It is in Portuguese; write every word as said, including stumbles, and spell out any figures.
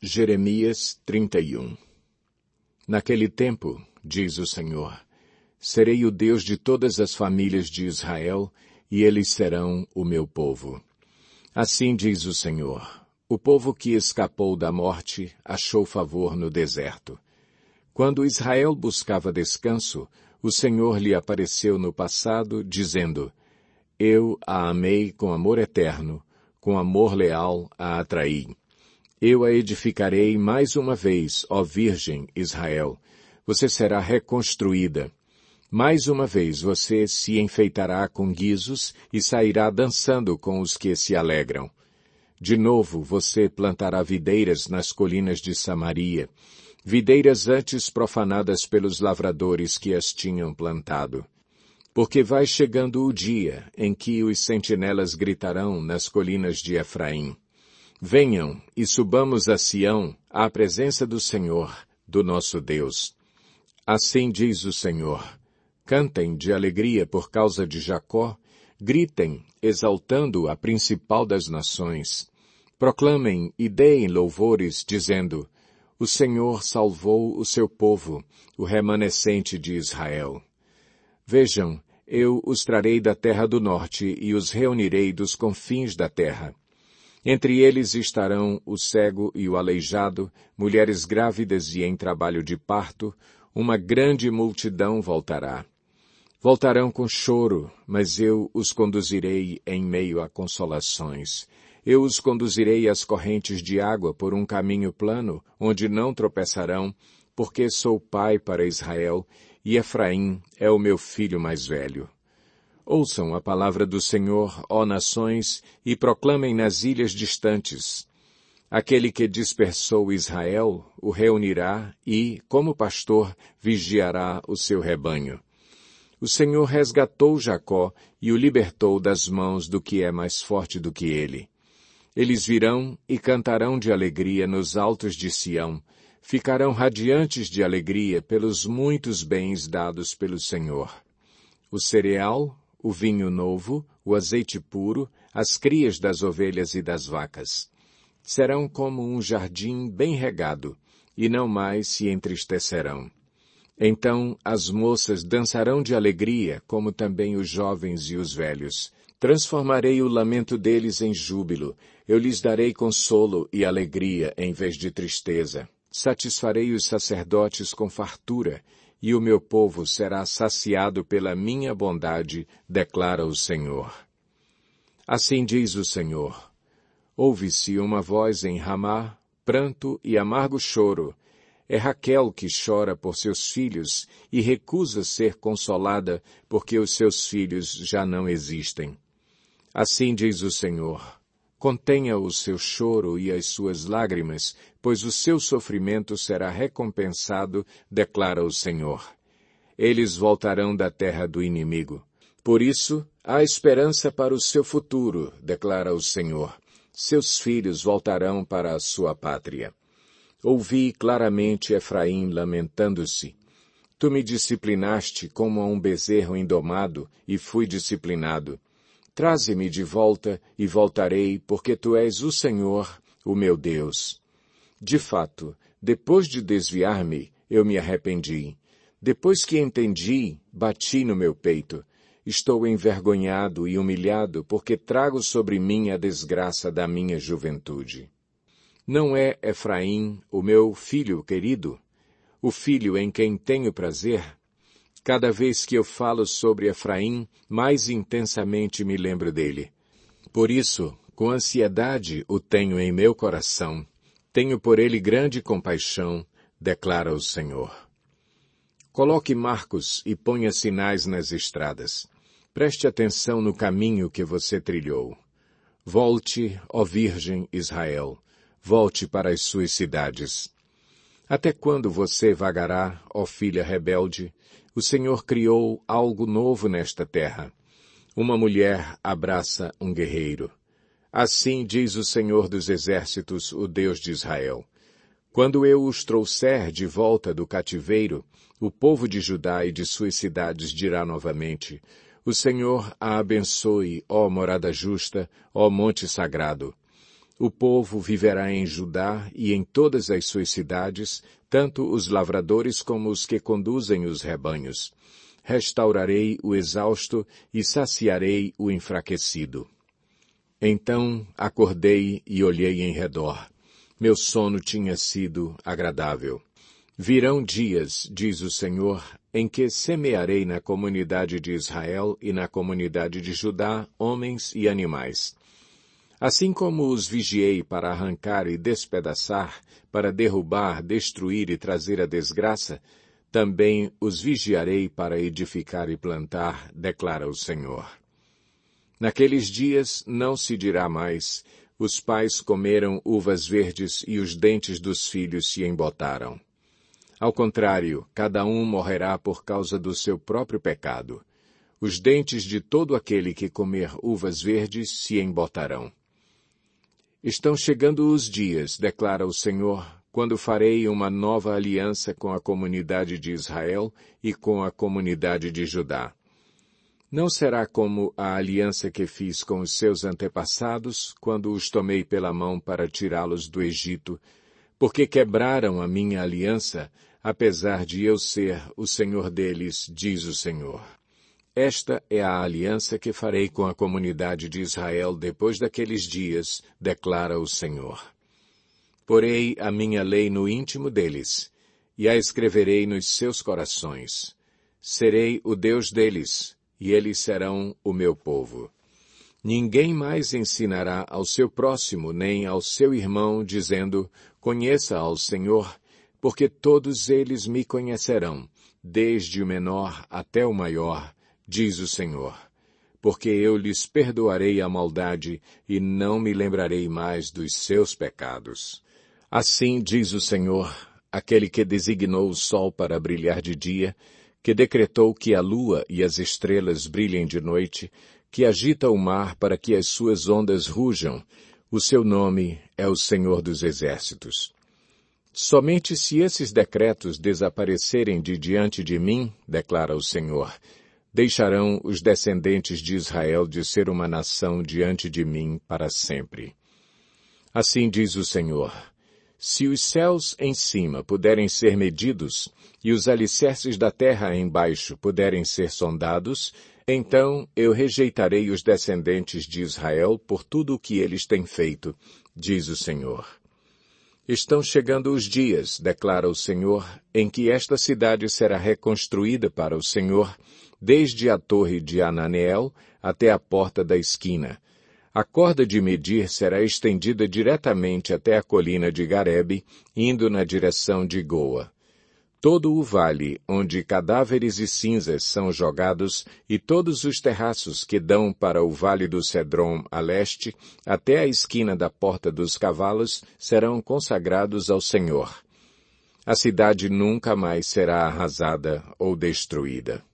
Jeremias trinta e um. Naquele tempo, diz o Senhor, serei o Deus de todas as famílias de Israel, e eles serão o meu povo. Assim diz o Senhor, o povo que escapou da morte achou favor no deserto. Quando Israel buscava descanso, o Senhor lhe apareceu no passado, dizendo, eu a amei com amor eterno, com amor leal a atraí. Eu a edificarei mais uma vez, ó Virgem Israel. Você será reconstruída. Mais uma vez você se enfeitará com guizos e sairá dançando com os que se alegram. De novo você plantará videiras nas colinas de Samaria, videiras antes profanadas pelos lavradores que as tinham plantado. Porque vai chegando o dia em que os sentinelas gritarão nas colinas de Efraim. Venham e subamos a Sião, à presença do Senhor, do nosso Deus. Assim diz o Senhor, cantem de alegria por causa de Jacó, gritem, exaltando a principal das nações. Proclamem e deem louvores, dizendo, o Senhor salvou o seu povo, o remanescente de Israel. Vejam, eu os trarei da terra do norte e os reunirei dos confins da terra. Entre eles estarão o cego e o aleijado, mulheres grávidas e em trabalho de parto, uma grande multidão voltará. Voltarão com choro, mas eu os conduzirei em meio a consolações. Eu os conduzirei às correntes de água por um caminho plano, onde não tropeçarão, porque sou pai para Israel, e Efraim é o meu filho mais velho. Ouçam a palavra do Senhor, ó nações, e proclamem nas ilhas distantes. Aquele que dispersou Israel o reunirá e, como pastor, vigiará o seu rebanho. O Senhor resgatou Jacó e o libertou das mãos do que é mais forte do que ele. Eles virão e cantarão de alegria nos altos de Sião, ficarão radiantes de alegria pelos muitos bens dados pelo Senhor. O cereal, o vinho novo, o azeite puro, as crias das ovelhas e das vacas. Serão como um jardim bem regado, e não mais se entristecerão. Então as moças dançarão de alegria, como também os jovens e os velhos. Transformarei o lamento deles em júbilo, eu lhes darei consolo e alegria em vez de tristeza. Satisfarei os sacerdotes com fartura, e o meu povo será saciado pela minha bondade, declara o Senhor. Assim diz o Senhor. Ouve-se uma voz em Ramá, pranto e amargo choro. É Raquel que chora por seus filhos e recusa ser consolada porque os seus filhos já não existem. Assim diz o Senhor. Contenha o seu choro e as suas lágrimas, pois o seu sofrimento será recompensado, declara o Senhor. Eles voltarão da terra do inimigo. Por isso, há esperança para o seu futuro, declara o Senhor. Seus filhos voltarão para a sua pátria. Ouvi claramente Efraim lamentando-se. Tu me disciplinaste como a um bezerro indomado, e fui disciplinado. Traze-me de volta e voltarei, porque tu és o Senhor, o meu Deus. De fato, depois de desviar-me, eu me arrependi. Depois que entendi, bati no meu peito. Estou envergonhado e humilhado, porque trago sobre mim a desgraça da minha juventude. Não é Efraim, o meu filho querido? O filho em quem tenho prazer? Cada vez que eu falo sobre Efraim, mais intensamente me lembro dele. Por isso, com ansiedade o tenho em meu coração. Tenho por ele grande compaixão, declara o Senhor. Coloque marcos e ponha sinais nas estradas. Preste atenção no caminho que você trilhou. Volte, ó Virgem Israel, volte para as suas cidades. Até quando você vagará, ó filha rebelde? O Senhor criou algo novo nesta terra. Uma mulher abraça um guerreiro. Assim diz o Senhor dos Exércitos, o Deus de Israel. Quando eu os trouxer de volta do cativeiro, o povo de Judá e de suas cidades dirá novamente, o Senhor a abençoe, ó morada justa, ó monte sagrado. O povo viverá em Judá e em todas as suas cidades, tanto os lavradores como os que conduzem os rebanhos. Restaurarei o exausto e saciarei o enfraquecido. Então acordei e olhei em redor. Meu sono tinha sido agradável. Virão dias, diz o Senhor, em que semearei na comunidade de Israel e na comunidade de Judá homens e animais. Assim como os vigiei para arrancar e despedaçar, para derrubar, destruir e trazer a desgraça, também os vigiarei para edificar e plantar, declara o Senhor. Naqueles dias não se dirá mais, os pais comeram uvas verdes e os dentes dos filhos se embotaram. Ao contrário, cada um morrerá por causa do seu próprio pecado. Os dentes de todo aquele que comer uvas verdes se embotarão. Estão chegando os dias, declara o Senhor, quando farei uma nova aliança com a comunidade de Israel e com a comunidade de Judá. Não será como a aliança que fiz com os seus antepassados, quando os tomei pela mão para tirá-los do Egito, porque quebraram a minha aliança, apesar de eu ser o Senhor deles, diz o Senhor. Esta é a aliança que farei com a comunidade de Israel depois daqueles dias, declara o Senhor. Porei a minha lei no íntimo deles, e a escreverei nos seus corações. Serei o Deus deles, e eles serão o meu povo. Ninguém mais ensinará ao seu próximo nem ao seu irmão, dizendo, conheça ao Senhor, porque todos eles me conhecerão, desde o menor até o maior, diz o Senhor. Porque eu lhes perdoarei a maldade e não me lembrarei mais dos seus pecados. Assim diz o Senhor, aquele que designou o sol para brilhar de dia, que decretou que a lua e as estrelas brilhem de noite, que agita o mar para que as suas ondas rujam. O seu nome é o Senhor dos Exércitos. Somente se esses decretos desaparecerem de diante de mim, declara o Senhor, deixarão os descendentes de Israel de ser uma nação diante de mim para sempre. Assim diz o Senhor, se os céus em cima puderem ser medidos e os alicerces da terra embaixo puderem ser sondados, então eu rejeitarei os descendentes de Israel por tudo o que eles têm feito, diz o Senhor. Estão chegando os dias, declara o Senhor, em que esta cidade será reconstruída para o Senhor, desde a torre de Ananeel até a porta da esquina. A corda de medir será estendida diretamente até a colina de Garebe, indo na direção de Goa. Todo o vale, onde cadáveres e cinzas são jogados, e todos os terraços que dão para o vale do Cedron a leste, até a esquina da Porta dos Cavalos, serão consagrados ao Senhor. A cidade nunca mais será arrasada ou destruída.